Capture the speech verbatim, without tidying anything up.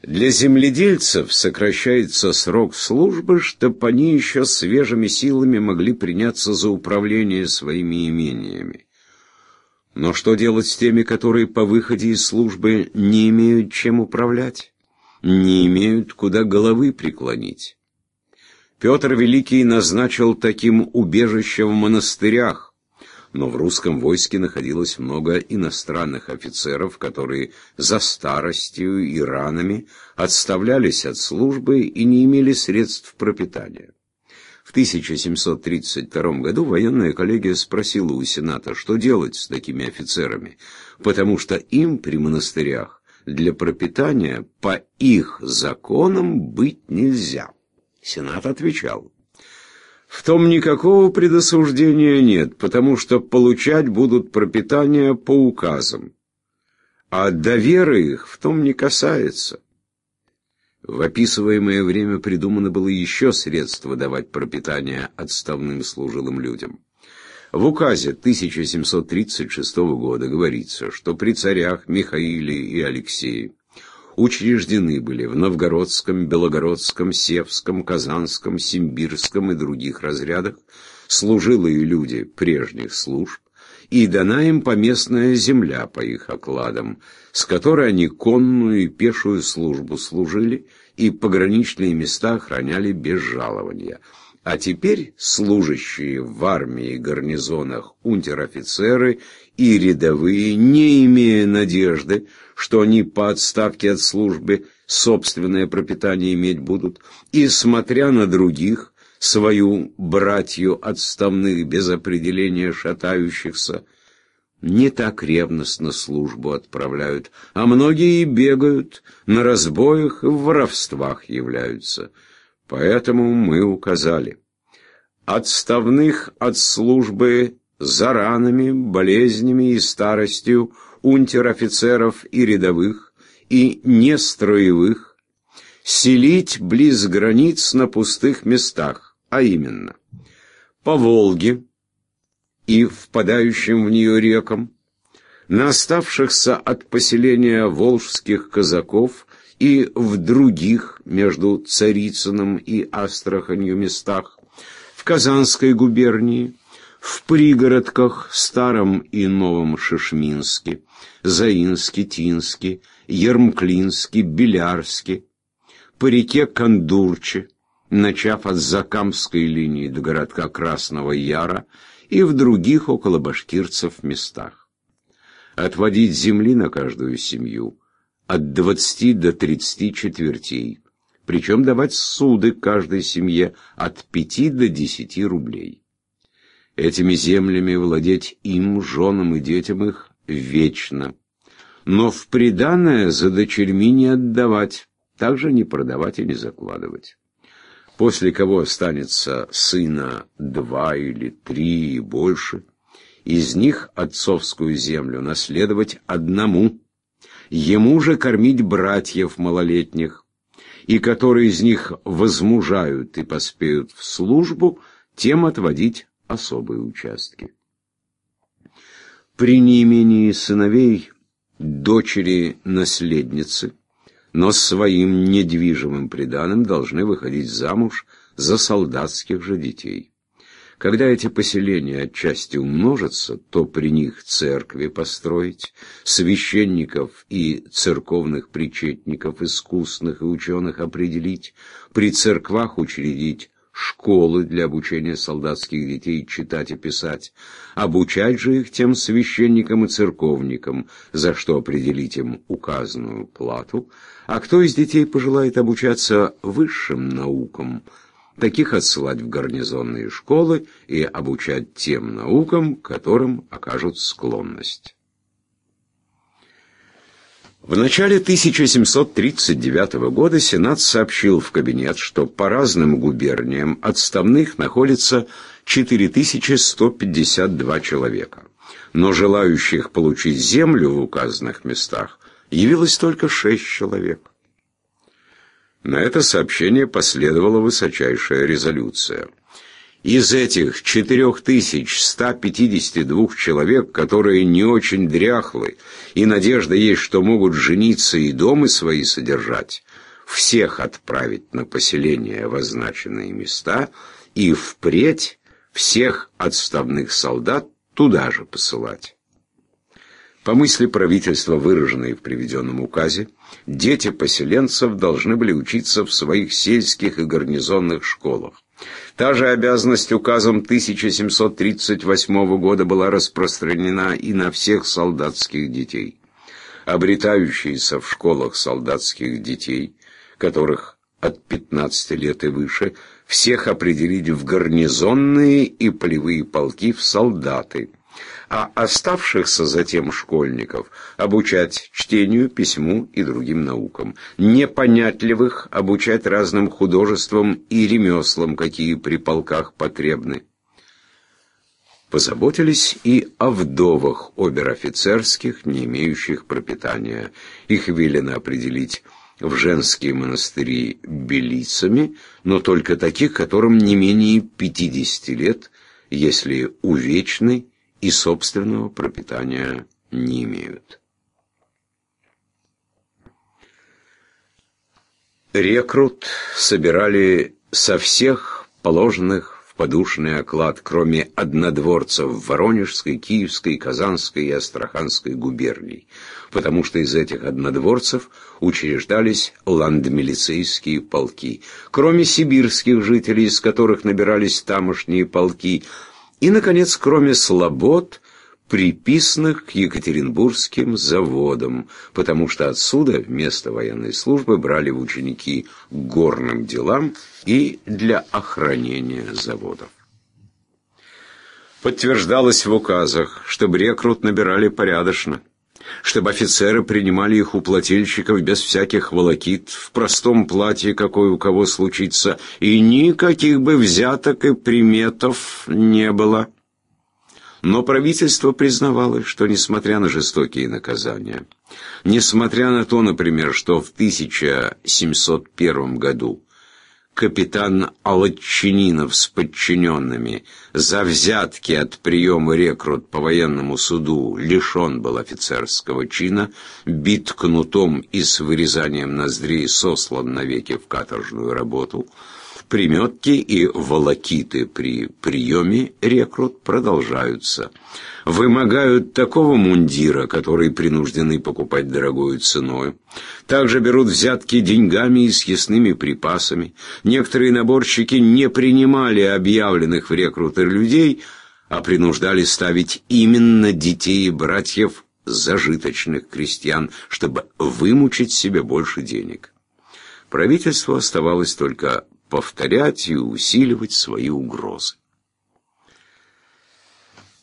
Для земледельцев сокращается срок службы, чтобы они еще свежими силами могли приняться за управление своими имениями. Но что делать с теми, которые по выходе из службы не имеют чем управлять, не имеют куда головы преклонить? Петр Великий назначил таким убежище в монастырях, но в русском войске находилось много иностранных офицеров, которые за старостью и ранами отставлялись от службы и не имели средств пропитания. В тысяча семьсот тридцать втором году военная коллегия спросила у Сената, что делать с такими офицерами, потому что им при монастырях для пропитания по их законам быть нельзя. Сенат отвечал: в том никакого предосуждения нет, потому что получать будут пропитание по указам, а до веры их в том не касается. В описываемое время придумано было еще средство давать пропитание отставным служилым людям. В указе тысяча семьсот тридцать шестого года говорится, что при царях Михаиле и Алексее учреждены были в Новгородском, Белогородском, Севском, Казанском, Симбирском и других разрядах служилые люди прежних служб, и дана им поместная земля по их окладам, с которой они конную и пешую службу служили и пограничные места охраняли без жалования. А теперь служащие в армии и гарнизонах унтер-офицеры и рядовые, не имея надежды, что они по отставке от службы собственное пропитание иметь будут, и, смотря на других, свою братью отставных без определения шатающихся, не так ревностно службу отправляют, а многие и бегают, на разбоях и в воровствах являются. Поэтому мы указали: отставных от службы за ранами, болезнями и старостью унтер-офицеров и рядовых, и нестроевых, селить близ границ на пустых местах, а именно по Волге и впадающим в нее рекам, на оставшихся от поселения волжских казаков и в других между Царицыным и Астраханью местах, в Казанской губернии, в пригородках Старом и Новом Шишминске, Заинске, Тинске, Ермклинске, Белярске, по реке Кандурче, начав от Закамской линии до городка Красного Яра, и в других около башкирцев местах. Отводить земли на каждую семью от двадцати до тридцати четвертей, причем давать суды каждой семье от пяти до десяти рублей. Этими землями владеть им, женам и детям их, вечно, но в приданое за дочерьми не отдавать, также не продавать и не закладывать. После кого останется сына два или три и больше, из них отцовскую землю наследовать одному, ему же кормить братьев малолетних, и которые из них возмужают и поспеют в службу, тем отводить особые участки. При неимении сыновей дочери-наследницы, но своим недвижимым приданым должны выходить замуж за солдатских же детей. Когда эти поселения отчасти умножатся, то при них церкви построить, священников и церковных причетников, искусных и ученых определить, при церквах учредить школы для обучения солдатских детей читать и писать, обучать же их тем священникам и церковникам, за что определить им указанную плату, а кто из детей пожелает обучаться высшим наукам, таких отсылать в гарнизонные школы и обучать тем наукам, которым окажут склонность. В начале тысяча семьсот тридцать девятого года Сенат сообщил в кабинет, что по разным губерниям отставных находится четыре тысячи сто пятьдесят два человека, но желающих получить землю в указанных местах явилось только шесть человек. На это сообщение последовала высочайшая резолюция. Из этих четырех тысяч ста пятидесяти двух человек, которые не очень дряхлы, и надежда есть, что могут жениться и дома свои содержать, всех отправить на поселение в означенные места и впредь всех отставных солдат туда же посылать. По мысли правительства, выраженной в приведенном указе, дети поселенцев должны были учиться в своих сельских и гарнизонных школах. Та же обязанность указом тысяча семьсот тридцать восьмого года была распространена и на всех солдатских детей. Обретающиеся в школах солдатских детей, которых от пятнадцати лет и выше, всех определить в гарнизонные и полевые полки в солдаты, а оставшихся затем школьников обучать чтению, письму и другим наукам, непонятливых обучать разным художествам и ремеслам, какие при полках потребны. Позаботились и о вдовах обер-офицерских, не имеющих пропитания. Их велено определить в женские монастыри белицами, но только таких, которым не менее пятидесяти лет, если увечны и собственного пропитания не имеют. Рекрут собирали со всех положенных в подушный оклад, кроме однодворцев в Воронежской, Киевской, Казанской и Астраханской губерний, потому что из этих однодворцев учреждались ландмилицейские полки, кроме сибирских жителей, из которых набирались тамошние полки, и, наконец, кроме слобод, приписанных к екатеринбургским заводам, потому что отсюда вместо военной службы брали в ученики к горным делам и для охранения заводов. Подтверждалось в указах, чтобы рекрут набирали порядочно, чтобы офицеры принимали их у плательщиков без всяких волокит, в простом платье, какое у кого случится, и никаких бы взяток и приметов не было. Но правительство признавало, что, несмотря на жестокие наказания, несмотря на то, например, что в тысяча семьсот первом году капитан Алатчининов с подчиненными за взятки от приема рекрут по военному суду лишен был офицерского чина, бит кнутом и с вырезанием ноздрей сослан навеки в каторжную работу, приметки и волокиты при приеме рекрут продолжаются. Вымогают такого мундира, который принуждены покупать дорогою ценой. Также берут взятки деньгами и съестными припасами. Некоторые наборщики не принимали объявленных в рекруты людей, а принуждали ставить именно детей и братьев зажиточных крестьян, чтобы вымучить себе больше денег. Правительству оставалось только повторять и усиливать свои угрозы.